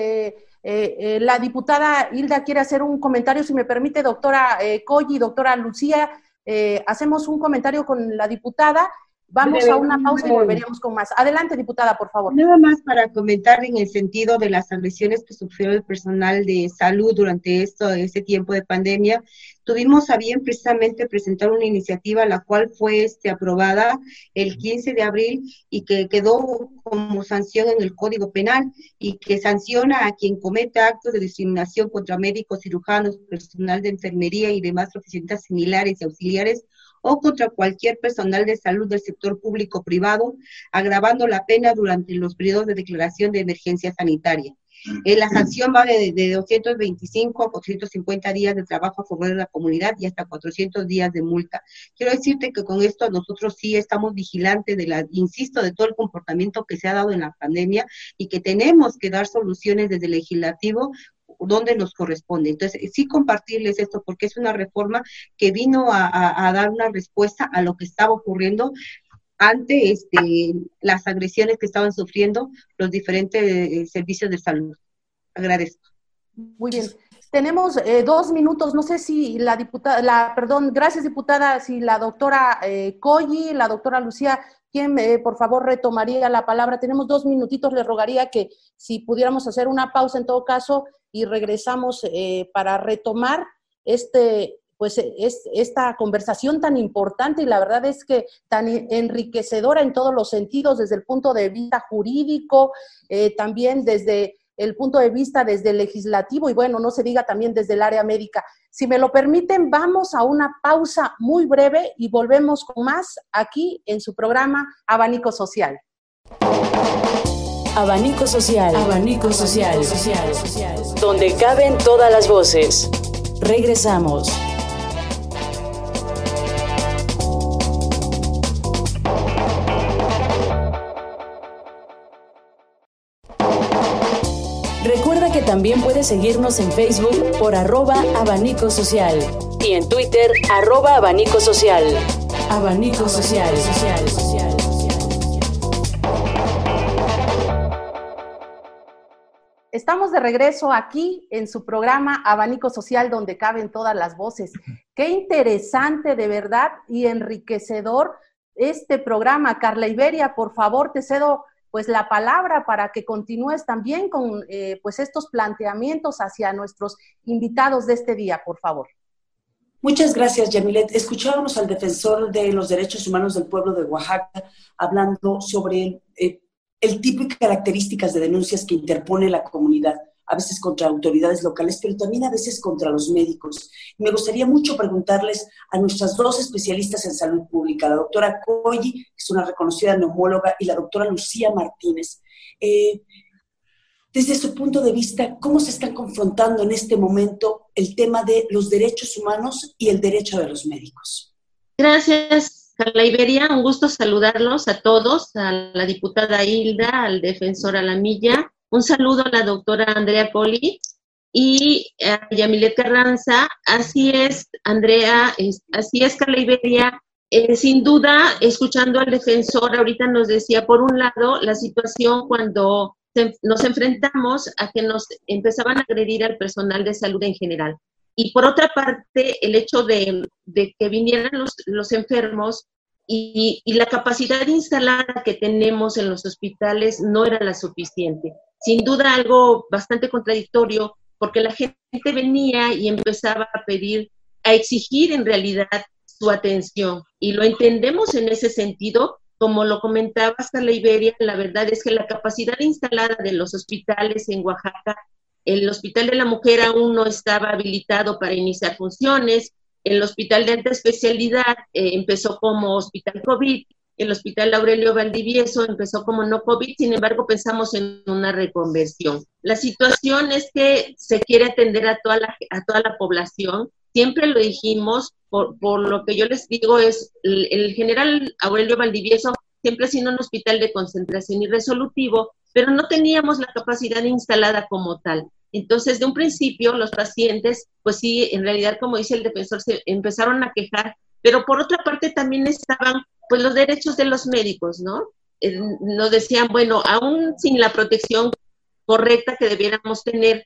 la diputada Hilda quiere hacer un comentario, si me permite, doctora Colli, doctora Lucía. Hacemos un comentario con la diputada, vamos a una pausa y volveríamos con más. Adelante, diputada, por favor. Nada más para comentar en el sentido de las agresiones que sufrió el personal de salud durante este tiempo de pandemia. Tuvimos a bien precisamente presentar una iniciativa la cual fue aprobada el 15 de abril y que quedó como sanción en el Código Penal y que sanciona a quien cometa actos de discriminación contra médicos, cirujanos, personal de enfermería y demás profesionistas similares y auxiliares o contra cualquier personal de salud del sector público o privado, agravando la pena durante los periodos de declaración de emergencia sanitaria. La sanción va de 225 a 450 días de trabajo a favor de la comunidad y hasta 400 días de multa. Quiero decirte que con esto nosotros sí estamos vigilantes insisto, de todo el comportamiento que se ha dado en la pandemia y que tenemos que dar soluciones desde el legislativo donde nos corresponde. Entonces, sí compartirles esto porque es una reforma que vino a dar una respuesta a lo que estaba ocurriendo ante las agresiones que estaban sufriendo los diferentes servicios de salud. Agradezco. Muy bien. Tenemos 2 minutos, no sé si la diputada, gracias diputada, si la doctora Colli, la doctora Lucía, ¿quién por favor retomaría la palabra? Tenemos 2 minutitos, les rogaría que si pudiéramos hacer una pausa en todo caso y regresamos para retomar esta conversación tan importante y la verdad es que tan enriquecedora en todos los sentidos, desde el punto de vista jurídico, también desde el punto de vista desde el legislativo y bueno, no se diga también desde el área médica. Si me lo permiten, vamos a una pausa muy breve y volvemos con más aquí en su programa Abanico Social. Abanico Social. Abanico Social. Donde caben todas las voces. Regresamos. Recuerda que también puedes seguirnos en Facebook por @Abanico Social y en Twitter @Abanico Social. Abanico Social. Estamos de regreso aquí en su programa Abanico Social, donde caben todas las voces. Qué interesante, de verdad, y enriquecedor este programa. Carla Iberia, por favor, te cedo pues la palabra para que continúes también con pues estos planteamientos hacia nuestros invitados de este día, por favor. Muchas gracias, Yamilet. Escuchábamos al defensor de los derechos humanos del pueblo de Oaxaca hablando sobre el tipo y características de denuncias que interpone la comunidad, a veces contra autoridades locales, pero también a veces contra los médicos. Me gustaría mucho preguntarles a nuestras 2 especialistas en salud pública, la doctora Colli, que es una reconocida neumóloga, y la doctora Lucía Martínez. Desde su punto de vista, ¿cómo se están confrontando en este momento el tema de los derechos humanos y el derecho de los médicos? Gracias, Carla Iberia. Un gusto saludarlos a todos, a la diputada Hilda, al defensor Alamilla. Un saludo a la doctora Andrea Colli y a Yamilet Carranza. Así es, Andrea, así es, Carla Iberia. Sin duda, escuchando al defensor, ahorita nos decía, por un lado, la situación cuando nos enfrentamos a que nos empezaban a agredir al personal de salud en general. Y por otra parte, el hecho de que vinieran los enfermos y la capacidad instalada que tenemos en los hospitales no era la suficiente. Sin duda algo bastante contradictorio, porque la gente venía y empezaba a pedir, a exigir en realidad su atención. Y lo entendemos en ese sentido, como lo comentaba Carla Iberia, la verdad es que la capacidad instalada de los hospitales en Oaxaca, el Hospital de la Mujer aún no estaba habilitado para iniciar funciones, el Hospital de Alta Especialidad empezó como Hospital COVID, el Hospital Aurelio Valdivieso empezó como no COVID, sin embargo pensamos en una reconversión. La situación es que se quiere atender a toda la población, siempre lo dijimos, por lo que yo les digo es, el General Aurelio Valdivieso siempre ha sido un hospital de concentración y resolutivo, pero no teníamos la capacidad instalada como tal. Entonces, de un principio, los pacientes, pues sí, en realidad, como dice el defensor, se empezaron a quejar, pero por otra parte también estaban, pues, los derechos de los médicos, ¿no? Nos decían, bueno, aún sin la protección correcta que debiéramos tener,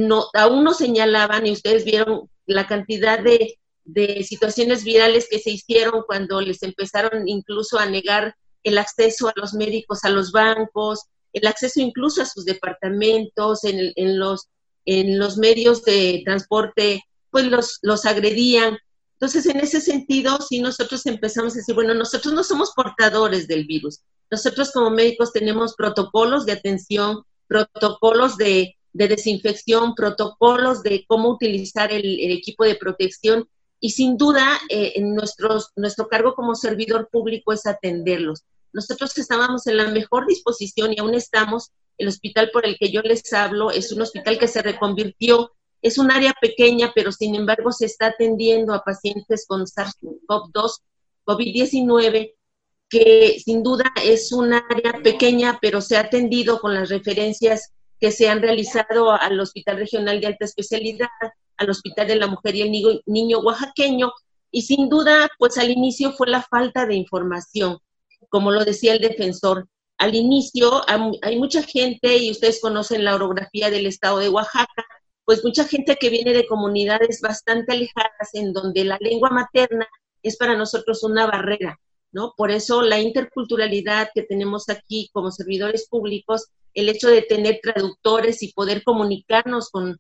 aún nos señalaban, y ustedes vieron la cantidad de situaciones virales que se hicieron cuando les empezaron incluso a negar el acceso a los médicos, a los bancos, el acceso incluso a sus departamentos, en los medios de transporte, pues los agredían. Entonces, en ese sentido, sí nosotros empezamos a decir, bueno, nosotros no somos portadores del virus. Nosotros como médicos tenemos protocolos de atención, protocolos de desinfección, protocolos de cómo utilizar el equipo de protección, y sin duda nuestro cargo como servidor público es atenderlos. Nosotros estábamos en la mejor disposición y aún estamos El hospital por el que yo les hablo es un hospital que se reconvirtió. Es un área pequeña, pero sin embargo se está atendiendo a pacientes con SARS-CoV-2, COVID-19, que sin duda es un área pequeña, pero se ha atendido con las referencias que se han realizado al Hospital Regional de Alta Especialidad, al Hospital de la Mujer y el Niño Oaxaqueño, y sin duda, pues al inicio fue la falta de información, como lo decía el defensor. Al inicio hay mucha gente, y ustedes conocen la orografía del estado de Oaxaca, pues mucha gente que viene de comunidades bastante alejadas, en donde la lengua materna es para nosotros una barrera, ¿no? Por eso la interculturalidad que tenemos aquí como servidores públicos, el hecho de tener traductores y poder comunicarnos con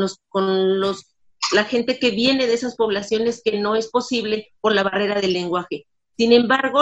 la gente que viene de esas poblaciones, que no es posible por la barrera del lenguaje. Sin embargo,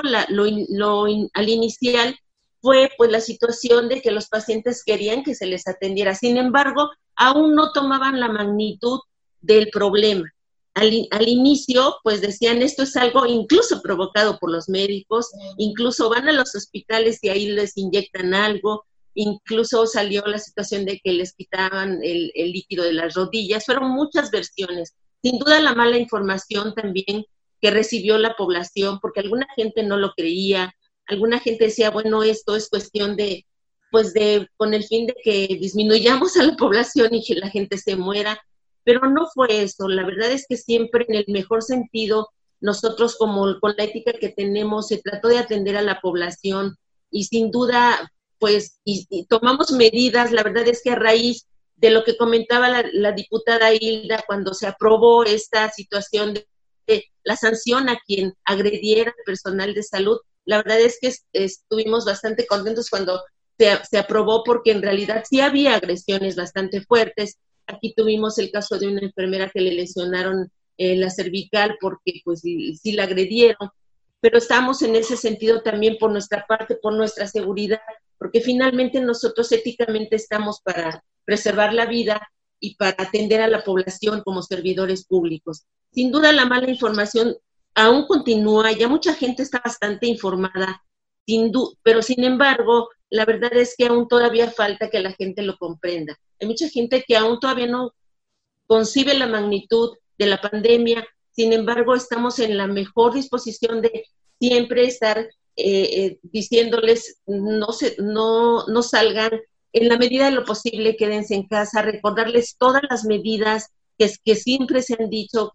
al inicial fue pues la situación de que los pacientes querían que se les atendiera. Sin embargo, aún no tomaban la magnitud del problema. Al inicio, pues decían, esto es algo incluso provocado por los médicos, incluso van a los hospitales y ahí les inyectan algo, incluso salió la situación de que les quitaban el líquido de las rodillas. Fueron muchas versiones. Sin duda la mala información también que recibió la población, porque alguna gente no lo creía, alguna gente decía, bueno, esto es cuestión con el fin de que disminuyamos a la población y que la gente se muera, pero no fue eso. La verdad es que siempre, en el mejor sentido, nosotros con la ética que tenemos, se trató de atender a la población, y sin duda, pues, y tomamos medidas. La verdad es que a raíz de lo que comentaba la diputada Hilda, cuando se aprobó esta situación de la sanción a quien agrediera al personal de salud, la verdad es que estuvimos bastante contentos cuando se aprobó, porque en realidad sí había agresiones bastante fuertes. Aquí tuvimos el caso de una enfermera que le lesionaron la cervical porque pues sí la agredieron, pero estamos en ese sentido también por nuestra parte, por nuestra seguridad, porque finalmente nosotros éticamente estamos para preservar la vida y para atender a la población como servidores públicos. Sin duda la mala información aún continúa, ya mucha gente está bastante informada, pero sin embargo, la verdad es que aún todavía falta que la gente lo comprenda. Hay mucha gente que aún todavía no concibe la magnitud de la pandemia. Sin embargo, estamos en la mejor disposición de siempre estar diciéndoles no salgan, en la medida de lo posible quédense en casa, recordarles todas las medidas que siempre se han dicho,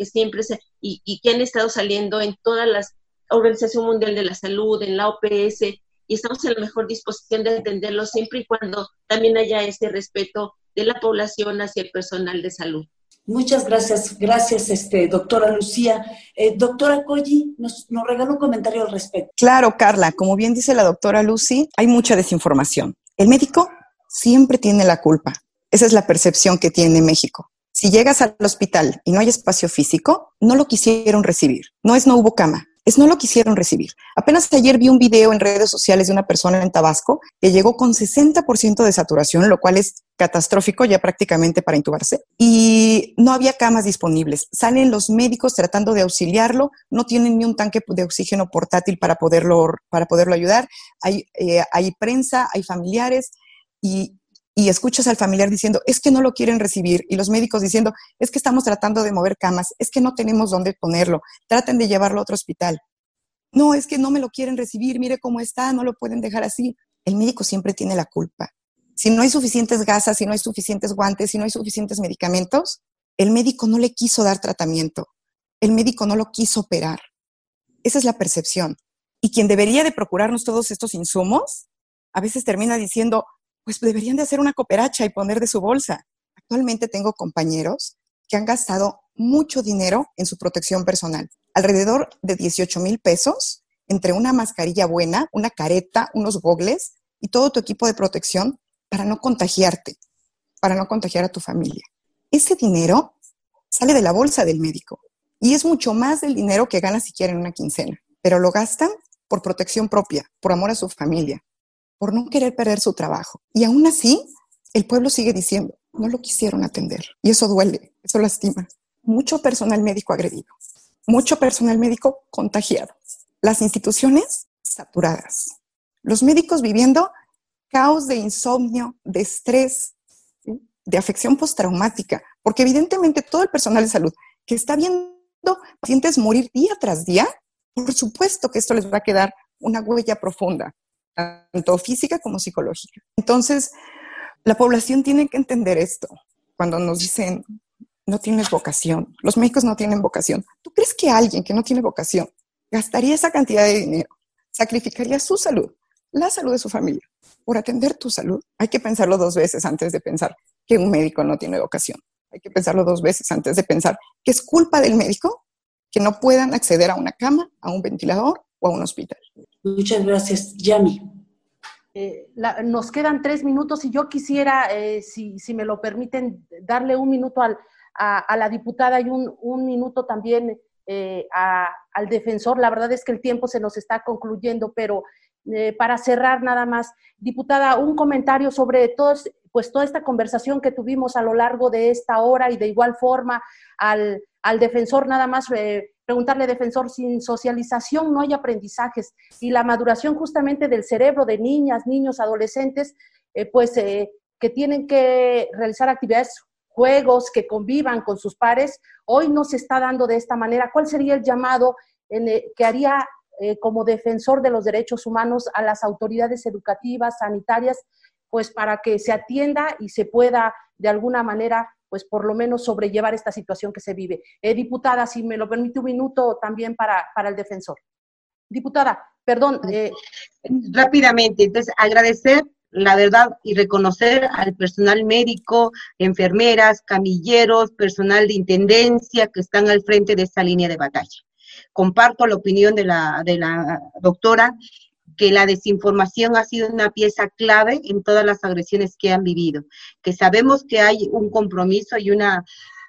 y que han estado saliendo en todas las Organización Mundial de la Salud, en la OPS, y estamos en la mejor disposición de atenderlos siempre y cuando también haya ese respeto de la población hacia el personal de salud. Muchas gracias, doctora Lucía. Doctora Colli, nos regaló un comentario al respecto. Claro, Carla, como bien dice la doctora Lucy, hay mucha desinformación. El médico siempre tiene la culpa. Esa es la percepción que tiene México. Si llegas al hospital y no hay espacio físico, no lo quisieron recibir. No hubo cama. No lo quisieron recibir. Apenas ayer vi un video en redes sociales de una persona en Tabasco que llegó con 60% de saturación, lo cual es catastrófico ya prácticamente para intubarse, y no había camas disponibles. Salen los médicos tratando de auxiliarlo, no tienen ni un tanque de oxígeno portátil para poderlo ayudar. Hay prensa, hay familiares, y escuchas al familiar diciendo, es que no lo quieren recibir, y los médicos diciendo, es que estamos tratando de mover camas, es que no tenemos dónde ponerlo, traten de llevarlo a otro hospital. No, es que no me lo quieren recibir, mire cómo está, no lo pueden dejar así. El médico siempre tiene la culpa. Si no hay suficientes gasas, si no hay suficientes guantes, si no hay suficientes medicamentos, el médico no le quiso dar tratamiento, el médico no lo quiso operar. Esa es la percepción. Y quien debería de procurarnos todos estos insumos, a veces termina diciendo, pues deberían de hacer una cooperacha y poner de su bolsa. Actualmente tengo compañeros que han gastado mucho dinero en su protección personal, alrededor de 18,000 pesos, entre una mascarilla buena, una careta, unos gogles y todo tu equipo de protección para no contagiarte, para no contagiar a tu familia. Ese dinero sale de la bolsa del médico y es mucho más del dinero que gana siquiera en una quincena, pero lo gastan por protección propia, por amor a su familia, por no querer perder su trabajo. Y aún así, el pueblo sigue diciendo, no lo quisieron atender. Y eso duele, eso lastima. Mucho personal médico agredido, mucho personal médico contagiado. Las instituciones saturadas. Los médicos viviendo caos de insomnio, de estrés, ¿sí? De afección postraumática, porque evidentemente todo el personal de salud que está viendo pacientes morir día tras día, por supuesto que esto les va a quedar una huella profunda, tanto física como psicológica. Entonces, la población tiene que entender esto. Cuando nos dicen, no tienes vocación, los médicos no tienen vocación. ¿Tú crees que alguien que no tiene vocación gastaría esa cantidad de dinero, sacrificaría su salud, la salud de su familia, por atender tu salud? Hay que pensarlo 2 veces antes de pensar que un médico no tiene vocación. Hay que pensarlo 2 veces antes de pensar que es culpa del médico que no puedan acceder a una cama, a un ventilador o a un hospital. Muchas gracias, Yami. Nos quedan 3 minutos y yo quisiera, si me lo permiten, darle 1 minuto a la diputada y un minuto también al defensor. La verdad es que el tiempo se nos está concluyendo, pero para cerrar nada más, diputada, un comentario sobre toda esta conversación que tuvimos a lo largo de esta hora y de igual forma al defensor, nada más preguntarle, defensor, sin socialización no hay aprendizajes y la maduración justamente del cerebro de niñas, niños, adolescentes, que tienen que realizar actividades, juegos, que convivan con sus pares, hoy no se está dando de esta manera. ¿Cuál sería el llamado que haría como defensor de los derechos humanos a las autoridades educativas, sanitarias, pues para que se atienda y se pueda de alguna manera, pues por lo menos sobrellevar esta situación que se vive? Diputada, si me lo permite 1 minuto también para el defensor. Diputada, perdón. Rápidamente, entonces agradecer la verdad y reconocer al personal médico, enfermeras, camilleros, personal de intendencia que están al frente de esta línea de batalla. Comparto la opinión de la doctora, que la desinformación ha sido una pieza clave en todas las agresiones que han vivido, que sabemos que hay un compromiso y una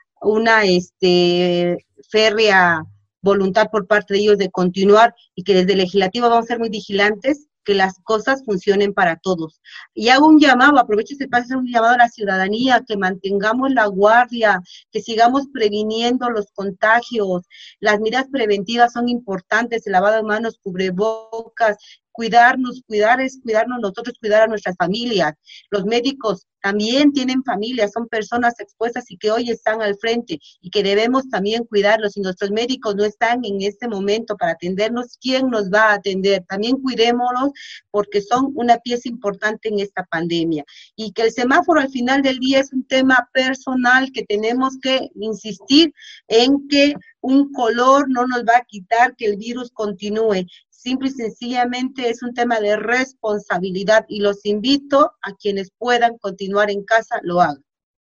férrea voluntad por parte de ellos de continuar y que desde el legislativo vamos a ser muy vigilantes que las cosas funcionen para todos. Y hago un llamado, aprovecho este espacio, un llamado a la ciudadanía, que mantengamos la guardia, que sigamos previniendo los contagios. Las medidas preventivas son importantes, el lavado de manos, cubrebocas, cuidarnos nosotros, cuidar a nuestras familias. Los médicos también tienen familias, son personas expuestas y que hoy están al frente y que debemos también cuidarlos. Si nuestros médicos no están en este momento para atendernos, ¿quién nos va a atender? También cuidémoslos porque son una pieza importante en esta pandemia. Y que el semáforo al final del día es un tema personal que tenemos que insistir en que un color no nos va a quitar que el virus continúe. Simple y sencillamente es un tema de responsabilidad y los invito a quienes puedan continuar en casa, lo hagan.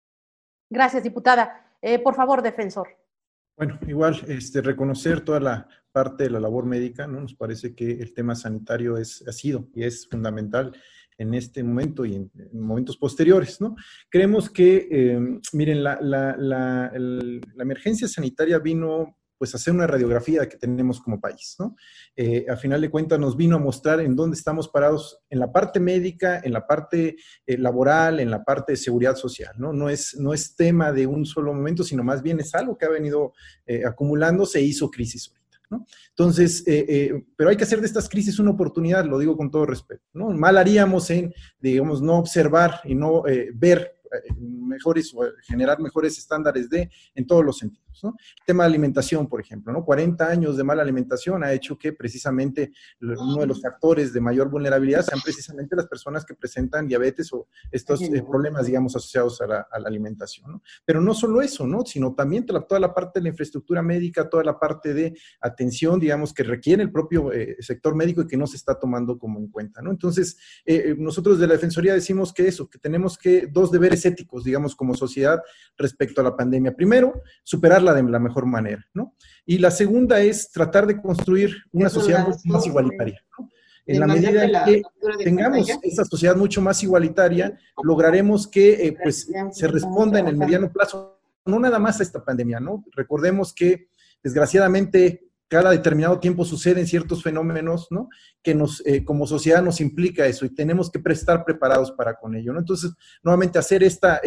Gracias, diputada. Por favor, defensor. Bueno, igual, reconocer toda la parte de la labor médica, ¿no? Nos parece que el tema sanitario ha sido y es fundamental en este momento y en momentos posteriores, ¿no? Creemos que, miren, la emergencia sanitaria vino pues hacer una radiografía que tenemos como país, ¿no? A final de cuentas nos vino a mostrar en dónde estamos parados en la parte médica, en la parte laboral, en la parte de seguridad social, ¿no? No es tema de un solo momento, sino más bien es algo que ha venido acumulándose e hizo crisis ahorita, ¿no? Entonces, pero hay que hacer de estas crisis una oportunidad, lo digo con todo respeto, ¿no? Mal haríamos en, digamos, no observar y no ver mejores o generar mejores estándares en todos los sentidos, ¿no? El tema de alimentación, por ejemplo, ¿no? 40 años de mala alimentación ha hecho que precisamente uno de los factores de mayor vulnerabilidad sean precisamente las personas que presentan diabetes o estos problemas, digamos, asociados a la alimentación, ¿no? Pero no solo eso, ¿no? Sino también toda la parte de la infraestructura médica, toda la parte de atención, digamos, que requiere el propio sector médico y que no se está tomando como en cuenta, ¿no? Entonces, nosotros de la Defensoría decimos que tenemos dos deberes éticos, digamos, como sociedad respecto a la pandemia. Primero, superarla de la mejor manera, ¿no? Y la segunda es tratar de construir una sociedad mucho más igualitaria, ¿no? En la medida en que tengamos esa sociedad mucho más igualitaria, lograremos que pues, se responda en el mediano plazo, no nada más a esta pandemia, ¿no? Recordemos que, desgraciadamente, cada determinado tiempo suceden ciertos fenómenos, ¿no? Que como sociedad nos implica eso y tenemos que estar preparados para con ello, ¿no? Entonces, nuevamente, hacer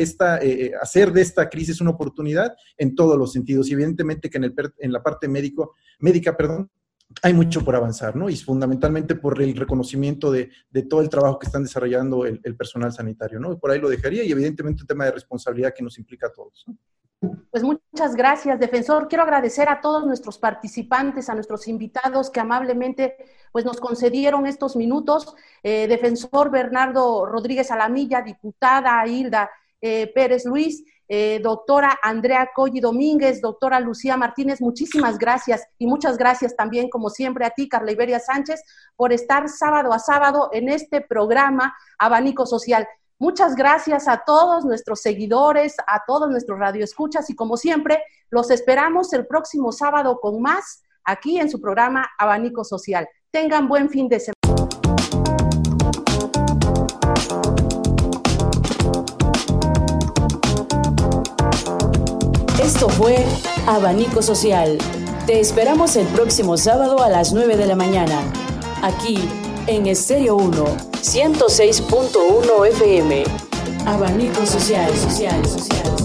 hacer de esta crisis una oportunidad en todos los sentidos y evidentemente que en la parte médica, hay mucho por avanzar, ¿no? Y fundamentalmente por el reconocimiento de todo el trabajo que están desarrollando el personal sanitario, ¿no? Por ahí lo dejaría, y evidentemente un tema de responsabilidad que nos implica a todos, ¿no? Pues muchas gracias, defensor. Quiero agradecer a todos nuestros participantes, a nuestros invitados que amablemente pues, nos concedieron estos minutos. Defensor Bernardo Rodríguez Alamilla, diputada Hilda Pérez Luis, doctora Andrea Colli Domínguez, doctora Lucía Martínez, muchísimas gracias, y muchas gracias también, como siempre, a ti, Carla Iberia Sánchez, por estar sábado a sábado en este programa Abanico Social. Muchas gracias a todos nuestros seguidores, a todos nuestros radioescuchas, y como siempre, los esperamos el próximo sábado con más, aquí en su programa Abanico Social. Tengan buen fin de semana. Esto fue Abanico Social. Te esperamos el próximo sábado a las 9 de la mañana, aquí en Estéreo 1, 106.1 FM. Abanico Social.